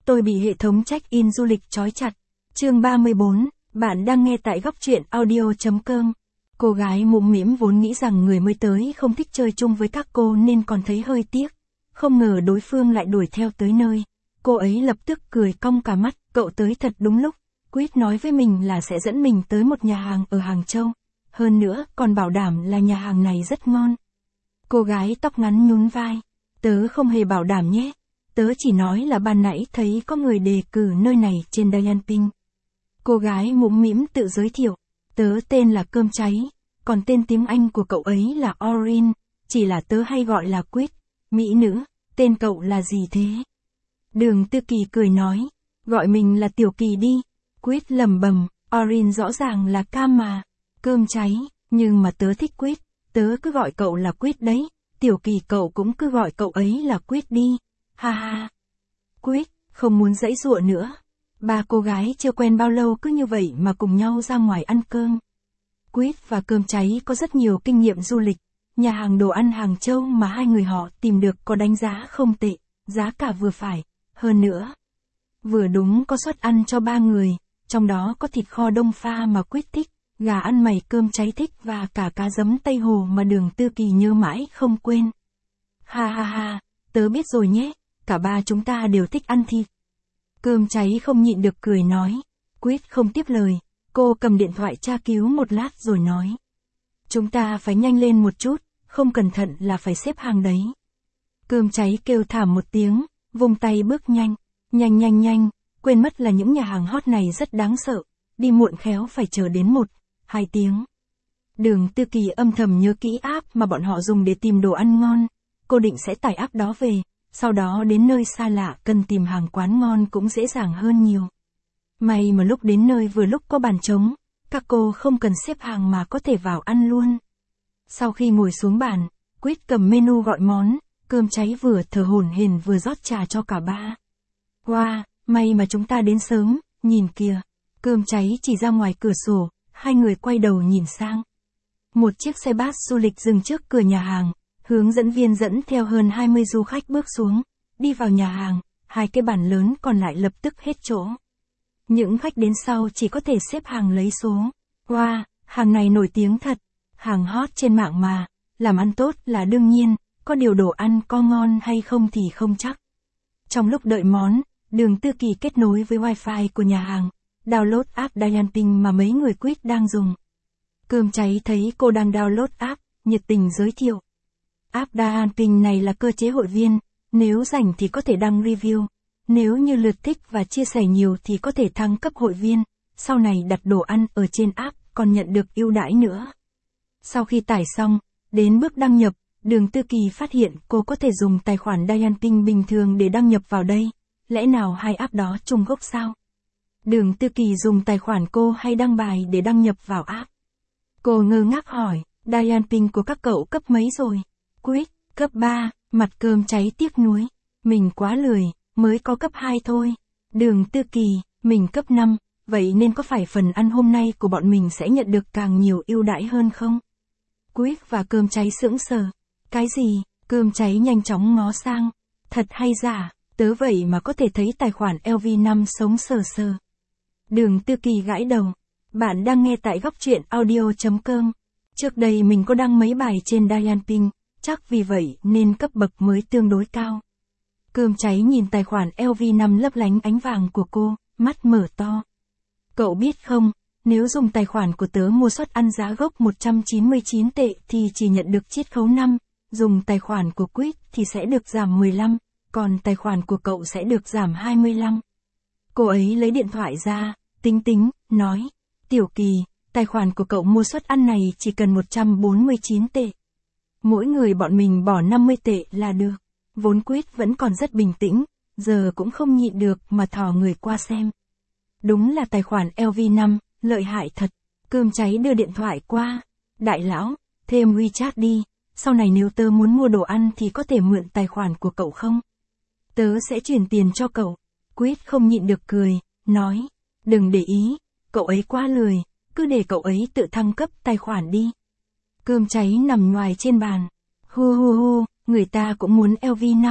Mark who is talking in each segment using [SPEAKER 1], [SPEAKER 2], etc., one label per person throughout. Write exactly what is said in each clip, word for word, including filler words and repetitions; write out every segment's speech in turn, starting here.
[SPEAKER 1] Tôi bị hệ thống check-in du lịch trói chặt. Chương ba mươi bốn, bạn đang nghe tại góc truyện audio.com. Cô gái mũm mĩm vốn nghĩ rằng người mới tới không thích chơi chung với các cô nên còn thấy hơi tiếc. Không ngờ đối phương lại đuổi theo tới nơi. Cô ấy lập tức cười cong cả mắt, cậu tới thật đúng lúc. Quýt nói với mình là sẽ dẫn mình tới một nhà hàng ở Hàng Châu. Hơn nữa, còn bảo đảm là nhà hàng này rất ngon. Cô gái tóc ngắn nhún vai. Tớ không hề bảo đảm nhé. Tớ chỉ nói là ban nãy thấy có người đề cử nơi này trên Dianping. Cô gái mũm mĩm tự giới thiệu. Tớ tên là Cơm Cháy, còn tên tiếng Anh của cậu ấy là Orin, chỉ là tớ hay gọi là Quýt. Mỹ nữ, tên cậu là gì thế? Đường Tư Kỳ cười nói, gọi mình là Tiểu Kỳ đi. Quýt lẩm bẩm, Orin rõ ràng là Cam mà. Cơm Cháy, nhưng mà tớ thích Quýt, tớ cứ gọi cậu là Quýt đấy. Tiểu Kỳ cậu cũng cứ gọi cậu ấy là Quýt đi. Ha ha. Quýt, không muốn giãy giụa nữa. Ba cô gái chưa quen bao lâu cứ như vậy mà cùng nhau ra ngoài ăn cơm. Quýt và Cơm Cháy có rất nhiều kinh nghiệm du lịch. Nhà hàng đồ ăn Hàng Châu mà hai người họ tìm được có đánh giá không tệ, giá cả vừa phải, hơn nữa. Vừa đúng có suất ăn cho ba người, trong đó có thịt kho đông pha mà Quýt thích, gà ăn mày Cơm Cháy thích và cả cá giấm Tây Hồ mà Đường Tư Kỳ nhớ mãi không quên. Ha ha ha, tớ biết rồi nhé, cả ba chúng ta đều thích ăn thịt. Cơm Cháy không nhịn được cười nói. Quýt không tiếp lời, cô cầm điện thoại tra cứu một lát rồi nói. Chúng ta phải nhanh lên một chút, không cẩn thận là phải xếp hàng đấy. Cơm Cháy kêu thảm một tiếng, vùng tay bước nhanh, nhanh nhanh nhanh, quên mất là những nhà hàng hot này rất đáng sợ, đi muộn khéo phải chờ đến một, hai tiếng. Đường Tư Kỳ âm thầm nhớ kỹ app mà bọn họ dùng để tìm đồ ăn ngon, cô định sẽ tải app đó về, sau đó đến nơi xa lạ cần tìm hàng quán ngon cũng dễ dàng hơn nhiều. May mà lúc đến nơi vừa lúc có bàn trống, các cô không cần xếp hàng mà có thể vào ăn luôn. Sau khi ngồi xuống bàn, Quýt cầm menu gọi món, Cơm Cháy vừa thở hổn hển vừa rót trà cho cả ba. Wow, may mà chúng ta đến sớm, nhìn kìa. Cơm Cháy chỉ ra ngoài cửa sổ, hai người quay đầu nhìn sang. Một chiếc xe bus du lịch dừng trước cửa nhà hàng, hướng dẫn viên dẫn theo hơn hai mươi du khách bước xuống, đi vào nhà hàng, hai cái bàn lớn còn lại lập tức hết chỗ. Những khách đến sau chỉ có thể xếp hàng lấy số. Wow, hàng này nổi tiếng thật, hàng hot trên mạng mà, làm ăn tốt là đương nhiên, có điều đồ ăn có ngon hay không thì không chắc. Trong lúc đợi món, Đường Tư Kỳ kết nối với wifi của nhà hàng, download app Dianping mà mấy người Quýt đang dùng. Cơm Cháy thấy cô đang download app, nhiệt tình giới thiệu. App Dianping này là cơ chế hội viên, nếu rảnh thì có thể đăng review, nếu như lượt thích và chia sẻ nhiều thì có thể thăng cấp hội viên, sau này đặt đồ ăn ở trên app còn nhận được ưu đãi nữa. Sau khi tải xong, đến bước đăng nhập, Đường Tư Kỳ phát hiện cô có thể dùng tài khoản Dianping bình thường để đăng nhập vào đây, lẽ nào hai app đó trùng gốc sao? Đường Tư Kỳ dùng tài khoản cô hay đăng bài để đăng nhập vào app. Cô ngơ ngác hỏi, Dianping của các cậu cấp mấy rồi? Quýt, cấp ba, mặt Cơm Cháy tiếc nuối. Mình quá lười, mới có cấp hai thôi. Đường Tư Kỳ, mình cấp năm, vậy nên có phải phần ăn hôm nay của bọn mình sẽ nhận được càng nhiều ưu đãi hơn không? Quýt và Cơm Cháy sững sờ. Cái gì? Cơm Cháy nhanh chóng ngó sang. Thật hay giả, tớ vậy mà có thể thấy tài khoản L V năm sống sờ sờ. Đường Tư Kỳ gãi đầu. Bạn đang nghe tại góc truyện audio.com. Trước đây mình có đăng mấy bài trên Dianping, chắc vì vậy nên cấp bậc mới tương đối cao. Cơm Cháy nhìn tài khoản L V năm lấp lánh ánh vàng của cô, mắt mở to. Cậu biết không, nếu dùng tài khoản của tớ mua suất ăn giá gốc một trăm chín mươi chín tệ thì chỉ nhận được chiết khấu năm, dùng tài khoản của Quýt thì sẽ được giảm mười lăm, còn tài khoản của cậu sẽ được giảm hai mươi lăm. Cô ấy lấy điện thoại ra, tính tính, nói, Tiểu Kỳ, tài khoản của cậu mua suất ăn này chỉ cần một trăm bốn mươi chín tệ. Mỗi người bọn mình bỏ năm mươi tệ là được. Vốn Quýt vẫn còn rất bình tĩnh, giờ cũng không nhịn được mà thò người qua xem. Đúng là tài khoản L V năm, lợi hại thật. Cơm Cháy đưa điện thoại qua. Đại lão, thêm WeChat đi, sau này nếu tớ muốn mua đồ ăn thì có thể mượn tài khoản của cậu không? Tớ sẽ chuyển tiền cho cậu. Quýt không nhịn được cười, nói, đừng để ý, cậu ấy quá lười, cứ để cậu ấy tự thăng cấp tài khoản đi. Cơm Cháy nằm ngoài trên bàn. Hu hu hu, người ta cũng muốn L V năm.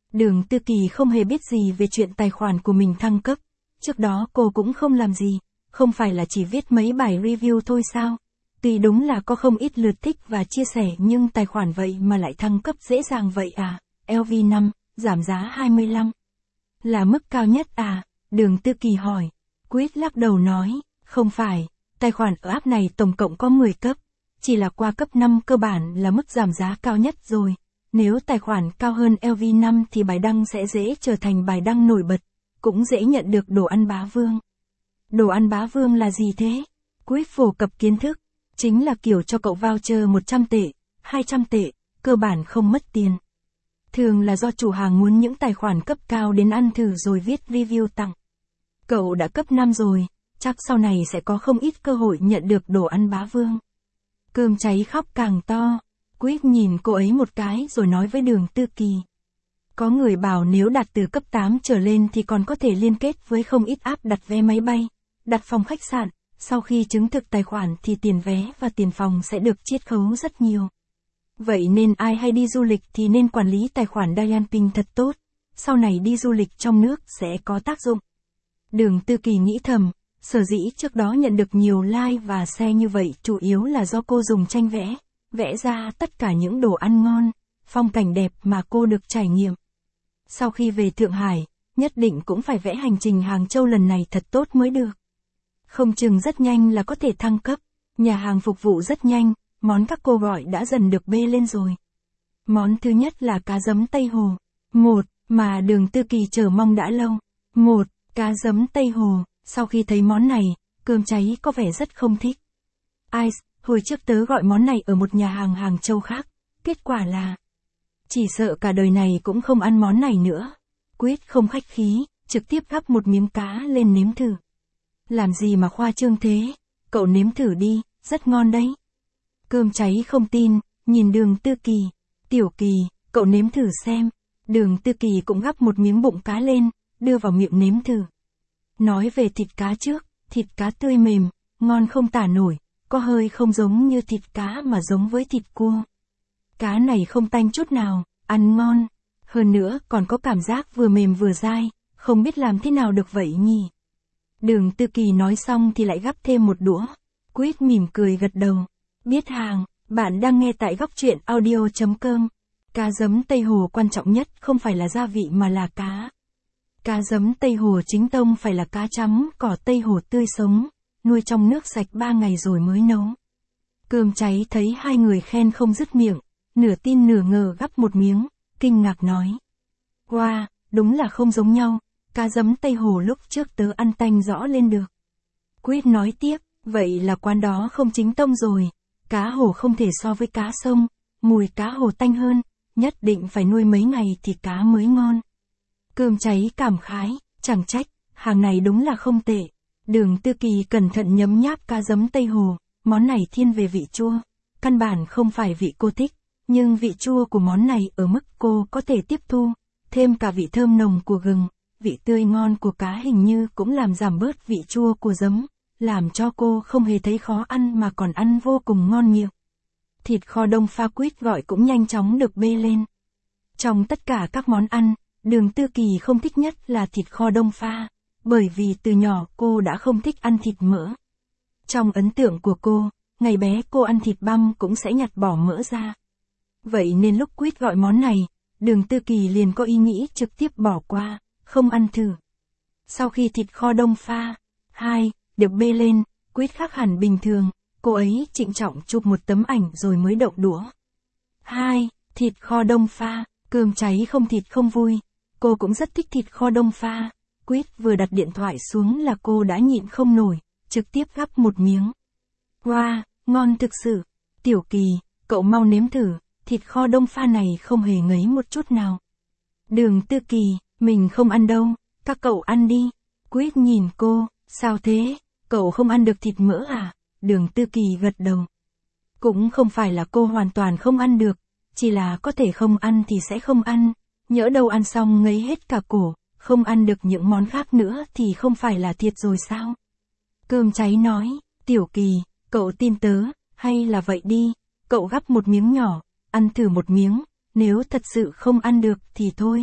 [SPEAKER 1] Đường Tư Kỳ không hề biết gì về chuyện tài khoản của mình thăng cấp. Trước đó cô cũng không làm gì, không phải là chỉ viết mấy bài review thôi sao? Tuy đúng là có không ít lượt thích và chia sẻ nhưng tài khoản vậy mà lại thăng cấp dễ dàng vậy à? lờ vê năm, giảm giá hai mươi lăm. Là mức cao nhất à? Đường Tư Kỳ hỏi. Quýt lắc đầu nói, không phải, tài khoản ở app này tổng cộng có mười cấp. Chỉ là qua cấp năm cơ bản là mức giảm giá cao nhất rồi. Nếu tài khoản cao hơn lờ vê năm thì bài đăng sẽ dễ trở thành bài đăng nổi bật, cũng dễ nhận được đồ ăn bá vương. Đồ ăn bá vương là gì thế? Quýt phổ cập kiến thức. Chính là kiểu cho cậu voucher một trăm tệ, hai trăm tệ, cơ bản không mất tiền. Thường là do chủ hàng muốn những tài khoản cấp cao đến ăn thử rồi viết review tặng. Cậu đã cấp năm rồi, chắc sau này sẽ có không ít cơ hội nhận được đồ ăn bá vương. Cơm cháy khóc càng to. Quýt nhìn cô ấy một cái rồi nói với Đường Tư Kỳ. Có người bảo nếu đạt từ cấp tám trở lên thì còn có thể liên kết với không ít app đặt vé máy bay, đặt phòng khách sạn. Sau khi chứng thực tài khoản thì tiền vé và tiền phòng sẽ được chiết khấu rất nhiều. Vậy nên ai hay đi du lịch thì nên quản lý tài khoản Dianping thật tốt. Sau này đi du lịch trong nước sẽ có tác dụng. Đường Tư Kỳ nghĩ thầm, sở dĩ trước đó nhận được nhiều like và share như vậy chủ yếu là do cô dùng tranh vẽ, vẽ ra tất cả những đồ ăn ngon, phong cảnh đẹp mà cô được trải nghiệm. Sau khi về Thượng Hải, nhất định cũng phải vẽ hành trình Hàng Châu lần này thật tốt mới được. Không chừng rất nhanh là có thể thăng cấp, nhà hàng phục vụ rất nhanh, món các cô gọi đã dần được bê lên rồi. Món thứ nhất là cá giấm Tây Hồ. Một, mà Đường Tư Kỳ chờ mong đã lâu. Một, cá giấm Tây Hồ. Sau khi thấy món này, cơm cháy có vẻ rất không thích. Ice, hồi trước tớ gọi món này ở một nhà hàng Hàng Châu khác, kết quả là chỉ sợ cả đời này cũng không ăn món này nữa. Quýt không khách khí, trực tiếp gắp một miếng cá lên nếm thử. Làm gì mà khoa trương thế, cậu nếm thử đi, rất ngon đấy. Cơm cháy không tin, nhìn Đường Tư Kỳ. Tiểu Kỳ, cậu nếm thử xem. Đường Tư Kỳ cũng gắp một miếng bụng cá lên, đưa vào miệng nếm thử. Nói về thịt cá trước, thịt cá tươi mềm, ngon không tả nổi, có hơi không giống như thịt cá mà giống với thịt cua. Cá này không tanh chút nào, ăn ngon. Hơn nữa còn có cảm giác vừa mềm vừa dai, không biết làm thế nào được vậy nhỉ. Đường Tư Kỳ nói xong thì lại gắp thêm một đũa. Quýt mỉm cười gật đầu. Biết hàng, bạn đang nghe tại góc truyện audio chấm com. Cá giấm Tây Hồ quan trọng nhất không phải là gia vị mà là cá. Cá giấm Tây Hồ chính tông phải là cá chấm cỏ Tây Hồ tươi sống, nuôi trong nước sạch ba ngày rồi mới nấu. Cơm cháy thấy hai người khen không dứt miệng, nửa tin nửa ngờ gắp một miếng, kinh ngạc nói. Wow, đúng là không giống nhau, cá giấm Tây Hồ lúc trước tớ ăn tanh rõ lên được. Quýt nói tiếp, vậy là quán đó không chính tông rồi, cá hồ không thể so với cá sông, mùi cá hồ tanh hơn, nhất định phải nuôi mấy ngày thì cá mới ngon. Cơm cháy cảm khái, chẳng trách, hàng này đúng là không tệ. Đường Tư Kỳ cẩn thận nhấm nháp cá giấm Tây Hồ, món này thiên về vị chua, căn bản không phải vị cô thích, nhưng vị chua của món này ở mức cô có thể tiếp thu, thêm cả vị thơm nồng của gừng, vị tươi ngon của cá hình như cũng làm giảm bớt vị chua của giấm, làm cho cô không hề thấy khó ăn mà còn ăn vô cùng ngon miệng. Thịt kho đông pha Quýt gọi cũng nhanh chóng được bê lên. Trong tất cả các món ăn, Đường Tư Kỳ không thích nhất là thịt kho đông pha, bởi vì từ nhỏ cô đã không thích ăn thịt mỡ. Trong ấn tượng của cô, ngày bé cô ăn thịt băm cũng sẽ nhặt bỏ mỡ ra. Vậy nên lúc Quýt gọi món này, Đường Tư Kỳ liền có ý nghĩ trực tiếp bỏ qua, không ăn thử. Sau khi thịt kho đông pha hai được bê lên, Quýt khác hẳn bình thường, cô ấy trịnh trọng chụp một tấm ảnh rồi mới động đũa. hai Thịt kho đông pha, cơm cháy không thịt không vui. Cô cũng rất thích thịt kho đông pha. Quýt vừa đặt điện thoại xuống là cô đã nhịn không nổi, trực tiếp gắp một miếng. Wow, ngon thực sự. Tiểu Kỳ, cậu mau nếm thử, thịt kho đông pha này không hề ngấy một chút nào. Đường Tư Kỳ, mình không ăn đâu, các cậu ăn đi. Quýt nhìn cô, sao thế, cậu không ăn được thịt mỡ à? Đường Tư Kỳ gật đầu. Cũng không phải là cô hoàn toàn không ăn được, chỉ là có thể không ăn thì sẽ không ăn, nhỡ đâu ăn xong ngấy hết cả cổ, không ăn được những món khác nữa thì không phải là thiệt rồi sao? Cơm cháy nói, Tiểu Kỳ, cậu tin tớ, hay là vậy đi, cậu gắp một miếng nhỏ, ăn thử một miếng, nếu thật sự không ăn được thì thôi,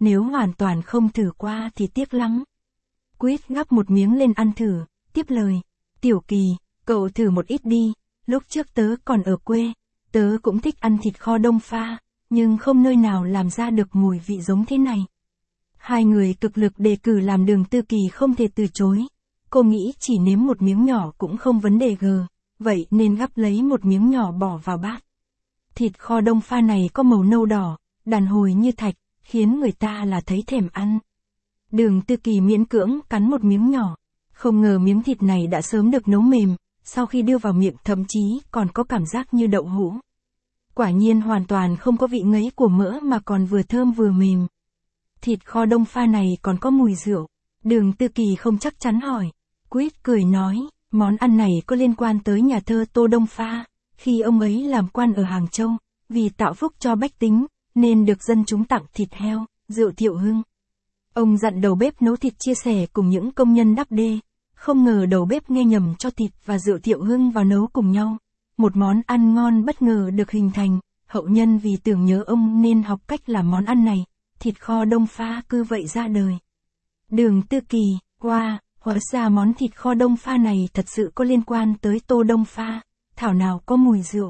[SPEAKER 1] nếu hoàn toàn không thử qua thì tiếc lắm. Quýt gắp một miếng lên ăn thử, tiếp lời. Tiểu Kỳ, cậu thử một ít đi, lúc trước tớ còn ở quê, tớ cũng thích ăn thịt kho đông pha, nhưng không nơi nào làm ra được mùi vị giống thế này. Hai người cực lực đề cử làm Đường Tư Kỳ không thể từ chối. Cô nghĩ chỉ nếm một miếng nhỏ cũng không vấn đề gờ, vậy nên gắp lấy một miếng nhỏ bỏ vào bát. Thịt kho đông pha này có màu nâu đỏ, đàn hồi như thạch, khiến người ta là thấy thèm ăn. Đường Tư Kỳ miễn cưỡng cắn một miếng nhỏ, không ngờ miếng thịt này đã sớm được nấu mềm, sau khi đưa vào miệng thậm chí còn có cảm giác như đậu hũ. Quả nhiên hoàn toàn không có vị ngấy của mỡ mà còn vừa thơm vừa mềm. Thịt kho đông pha này còn có mùi rượu. Đường Tư Kỳ không chắc chắn hỏi. Quýt cười nói, món ăn này có liên quan tới nhà thơ Tô Đông Pha, khi ông ấy làm quan ở Hàng Châu, vì tạo phúc cho bách tính, nên được dân chúng tặng thịt heo, rượu thiệu hưng. Ông dặn đầu bếp nấu thịt chia sẻ cùng những công nhân đắp đê, không ngờ đầu bếp nghe nhầm cho thịt và rượu thiệu hưng vào nấu cùng nhau. Một món ăn ngon bất ngờ được hình thành, hậu nhân vì tưởng nhớ ông nên học cách làm món ăn này, thịt kho đông pha cứ vậy ra đời. Đường Tư Kỳ, wow, hóa ra món thịt kho đông pha này thật sự có liên quan tới Tô Đông Pha, thảo nào có mùi rượu.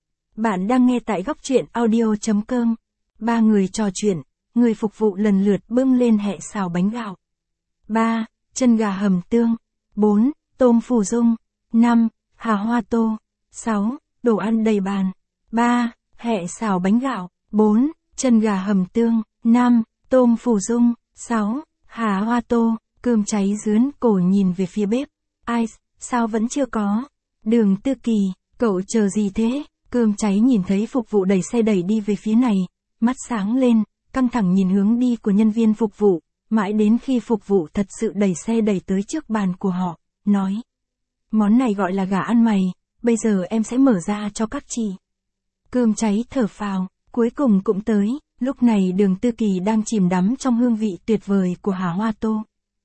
[SPEAKER 1] Bạn đang nghe tại góc truyện audio chấm com. Ba người trò chuyện, người phục vụ lần lượt bưng lên hẹ xào bánh gạo. ba. Chân gà hầm tương. bốn. Tôm phù dung. năm. Hà hoa tô. sáu. Đồ ăn đầy bàn. ba. Hẹ xào bánh gạo. bốn. Chân gà hầm tương. năm. Tôm phù dung. sáu. Hà hoa tô. Cơm cháy rướn cổ nhìn về phía bếp. Ai, sao vẫn chưa có? Đường Tư Kỳ, cậu chờ gì thế? Cơm cháy nhìn thấy phục vụ đẩy xe đẩy đi về phía này, mắt sáng lên, căng thẳng nhìn hướng đi của nhân viên phục vụ, mãi đến khi phục vụ thật sự đẩy xe đẩy tới trước bàn của họ, nói. Món này gọi là gà ăn mày, bây giờ em sẽ mở ra cho các chị. Cơm cháy thở phào, cuối cùng cũng tới, lúc này Đường Tư Kỳ đang chìm đắm trong hương vị tuyệt vời của hà hoa tô.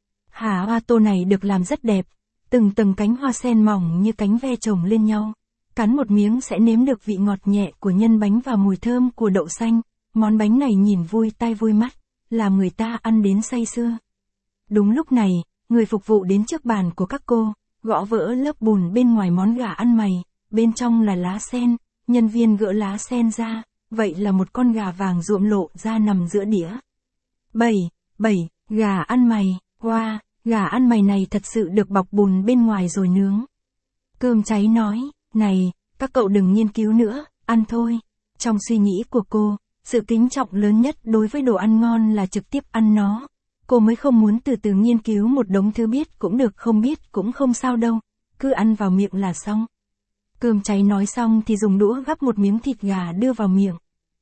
[SPEAKER 1] Hà hoa tô này được làm rất đẹp, từng tầng cánh hoa sen mỏng như cánh ve chồng lên nhau. Cắn một miếng sẽ nếm được vị ngọt nhẹ của nhân bánh và mùi thơm của đậu xanh. Món bánh này nhìn vui tai vui mắt, làm người ta ăn đến say sưa. Đúng lúc này, người phục vụ đến trước bàn của các cô, gõ vỡ lớp bùn bên ngoài món gà ăn mày, bên trong là lá sen, nhân viên gỡ lá sen ra, vậy là một con gà vàng ruộm lộ ra nằm giữa đĩa. bảy. bảy. Gà ăn mày, wow, gà ăn mày này thật sự được bọc bùn bên ngoài rồi nướng. Cơm cháy nói, này, các cậu đừng nghiên cứu nữa, ăn thôi. Trong suy nghĩ của cô, sự kính trọng lớn nhất đối với đồ ăn ngon là trực tiếp ăn nó. Cô mới không muốn từ từ nghiên cứu một đống thứ biết cũng được không biết cũng không sao đâu, cứ ăn vào miệng là xong. Cơm cháy nói xong thì dùng đũa gắp một miếng thịt gà đưa vào miệng.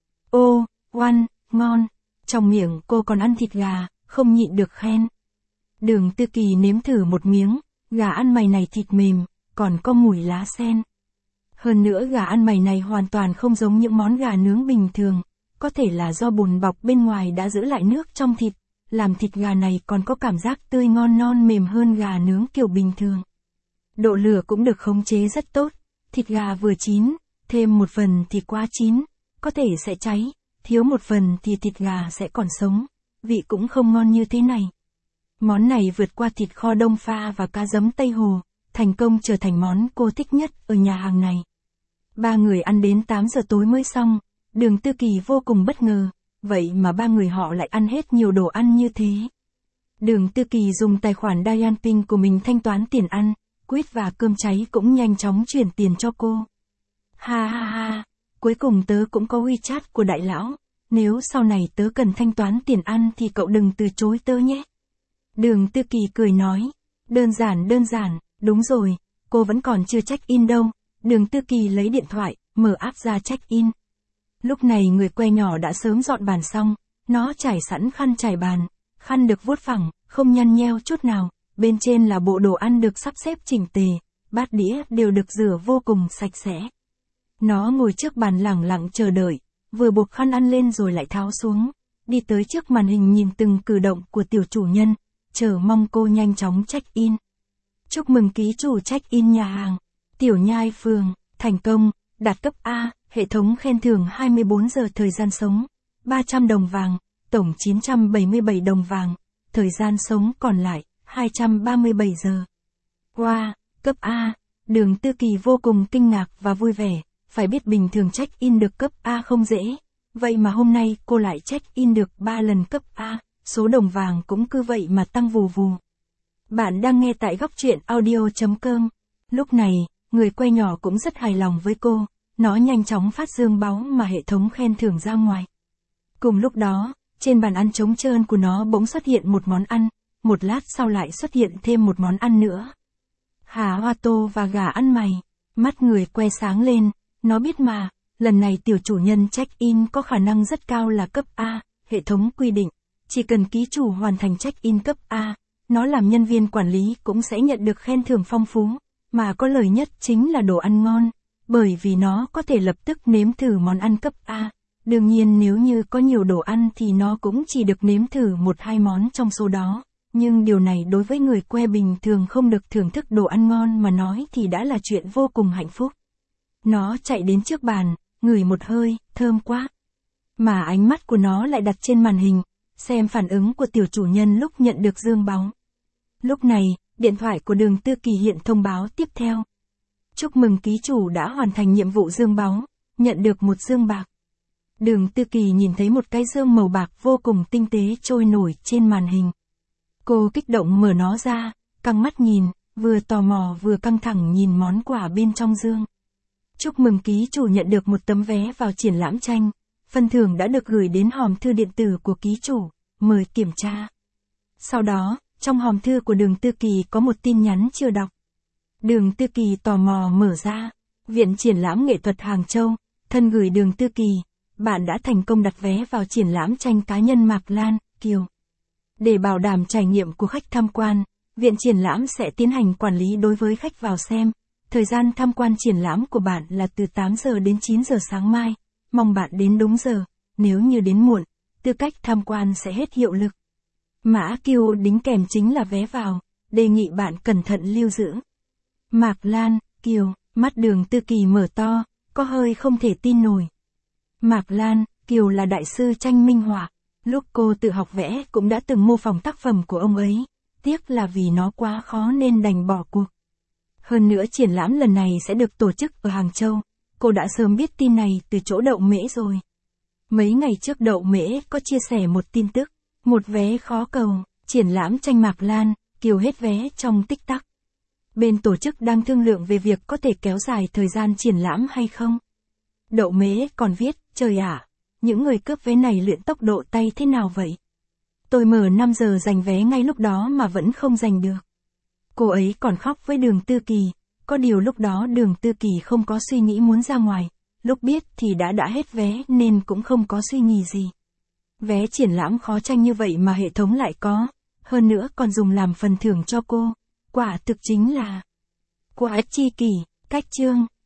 [SPEAKER 1] Ô, oan, ngon. Trong miệng cô còn ăn thịt gà, không nhịn được khen. Đường Tư Kỳ nếm thử một miếng, gà ăn mày này thịt mềm, còn có mùi lá sen. Hơn nữa gà ăn mày này hoàn toàn không giống những món gà nướng bình thường, có thể là do bùn bọc bên ngoài đã giữ lại nước trong thịt, làm thịt gà này còn có cảm giác tươi ngon non mềm hơn gà nướng kiểu bình thường. Độ lửa cũng được khống chế rất tốt, thịt gà vừa chín, thêm một phần thì quá chín, có thể sẽ cháy, thiếu một phần thì thịt gà sẽ còn sống, vị cũng không ngon như thế này. Món này vượt qua thịt kho đông pha và cá giấm Tây Hồ, thành công trở thành món cô thích nhất ở nhà hàng này. Ba người ăn đến tám giờ tối mới xong, Đường Tư Kỳ vô cùng bất ngờ, vậy mà ba người họ lại ăn hết nhiều đồ ăn như thế. Đường Tư Kỳ dùng tài khoản Dianping của mình thanh toán tiền ăn, Quýt và Cơm Cháy cũng nhanh chóng chuyển tiền cho cô. Ha ha ha, cuối cùng tớ cũng có WeChat của đại lão, nếu sau này tớ cần thanh toán tiền ăn thì cậu đừng từ chối tớ nhé. Đường Tư Kỳ cười nói, đơn giản đơn giản, đúng rồi, cô vẫn còn chưa check-in đâu. Đường Tư Kỳ lấy điện thoại, mở app ra check-in. Lúc này người que nhỏ đã sớm dọn bàn xong, nó trải sẵn khăn trải bàn, khăn được vuốt phẳng, không nhăn nheo chút nào, bên trên là bộ đồ ăn được sắp xếp chỉnh tề, bát đĩa đều được rửa vô cùng sạch sẽ. Nó ngồi trước bàn lẳng lặng chờ đợi, vừa buộc khăn ăn lên rồi lại tháo xuống, đi tới trước màn hình nhìn từng cử động của tiểu chủ nhân, chờ mong cô nhanh chóng check-in. Chúc mừng ký chủ check-in nhà hàng Tiểu Nhai Phường, thành công, đạt cấp A, hệ thống khen thưởng hai mươi bốn giờ thời gian sống, ba trăm đồng vàng, tổng chín trăm bảy mươi bảy đồng vàng, thời gian sống còn lại, hai trăm ba mươi bảy giờ. Wow, cấp A, Đường Tư Kỳ vô cùng kinh ngạc và vui vẻ, phải biết bình thường check-in được cấp A không dễ, vậy mà hôm nay cô lại check-in được ba lần cấp A, số đồng vàng cũng cứ vậy mà tăng vù vù. Bạn đang nghe tại góc truyện audio.com. Lúc này, người que nhỏ cũng rất hài lòng với cô, nó nhanh chóng phát dương báu mà hệ thống khen thưởng ra ngoài. Cùng lúc đó, trên bàn ăn trống trơn của nó bỗng xuất hiện một món ăn, một lát sau lại xuất hiện thêm một món ăn nữa. Hà hoa tô và gà ăn mày, mắt người que sáng lên, nó biết mà, lần này tiểu chủ nhân check-in có khả năng rất cao là cấp A, hệ thống quy định, chỉ cần ký chủ hoàn thành check-in cấp A, nó làm nhân viên quản lý cũng sẽ nhận được khen thưởng phong phú, mà có lời nhất chính là đồ ăn ngon, bởi vì nó có thể lập tức nếm thử món ăn cấp A. Đương nhiên nếu như có nhiều đồ ăn thì nó cũng chỉ được nếm thử một hai món trong số đó, nhưng điều này đối với người que bình thường không được thưởng thức đồ ăn ngon mà nói thì đã là chuyện vô cùng hạnh phúc. Nó chạy đến trước bàn, ngửi một hơi, thơm quá. Mà ánh mắt của nó lại đặt trên màn hình, xem phản ứng của tiểu chủ nhân lúc nhận được dương báu. Lúc này, điện thoại của Đường Tư Kỳ hiện thông báo tiếp theo. Chúc mừng ký chủ đã hoàn thành nhiệm vụ dương báu, nhận được một dương bạc. Đường Tư Kỳ nhìn thấy một cái dương màu bạc vô cùng tinh tế trôi nổi trên màn hình. Cô kích động mở nó ra, căng mắt nhìn, vừa tò mò vừa căng thẳng nhìn món quà bên trong dương. Chúc mừng ký chủ nhận được một tấm vé vào triển lãm tranh, phần thưởng đã được gửi đến hòm thư điện tử của ký chủ, mời kiểm tra. Sau đó, trong hòm thư của Đường Tư Kỳ có một tin nhắn chưa đọc. Đường Tư Kỳ tò mò mở ra, Viện Triển lãm Nghệ thuật Hàng Châu, thân gửi Đường Tư Kỳ, bạn đã thành công đặt vé vào triển lãm tranh cá nhân Mạc Lan, Kiều. Để bảo đảm trải nghiệm của khách tham quan, Viện Triển lãm sẽ tiến hành quản lý đối với khách vào xem. Thời gian tham quan triển lãm của bạn là từ tám giờ đến chín giờ sáng mai, mong bạn đến đúng giờ, nếu như đến muộn, tư cách tham quan sẽ hết hiệu lực. Mã quy rờ đính kèm chính là vé vào, đề nghị bạn cẩn thận lưu giữ. Mạc Lan, Kiều, mắt Đường Tư Kỳ mở to, có hơi không thể tin nổi. Mạc Lan, Kiều là đại sư tranh minh họa, lúc cô tự học vẽ cũng đã từng mô phỏng tác phẩm của ông ấy, tiếc là vì nó quá khó nên đành bỏ cuộc. Hơn nữa triển lãm lần này sẽ được tổ chức ở Hàng Châu, cô đã sớm biết tin này từ chỗ Đậu Mễ rồi. Mấy ngày trước Đậu Mễ có chia sẻ một tin tức, một vé khó cầu, triển lãm tranh Mạc Lan, Kiều hết vé trong tích tắc. Bên tổ chức đang thương lượng về việc có thể kéo dài thời gian triển lãm hay không. Đậu Mễ còn viết, trời ạ, những người cướp vé này luyện tốc độ tay thế nào vậy? Tôi mở năm giờ giành vé ngay lúc đó mà vẫn không giành được. Cô ấy còn khóc với Đường Tư Kỳ, có điều lúc đó Đường Tư Kỳ không có suy nghĩ muốn ra ngoài, lúc biết thì đã đã hết vé nên cũng không có suy nghĩ gì. Vé triển lãm khó tranh như vậy mà hệ thống lại có, hơn nữa còn dùng làm phần thưởng cho cô, quả thực chính là quá chi kỷ, cách chương.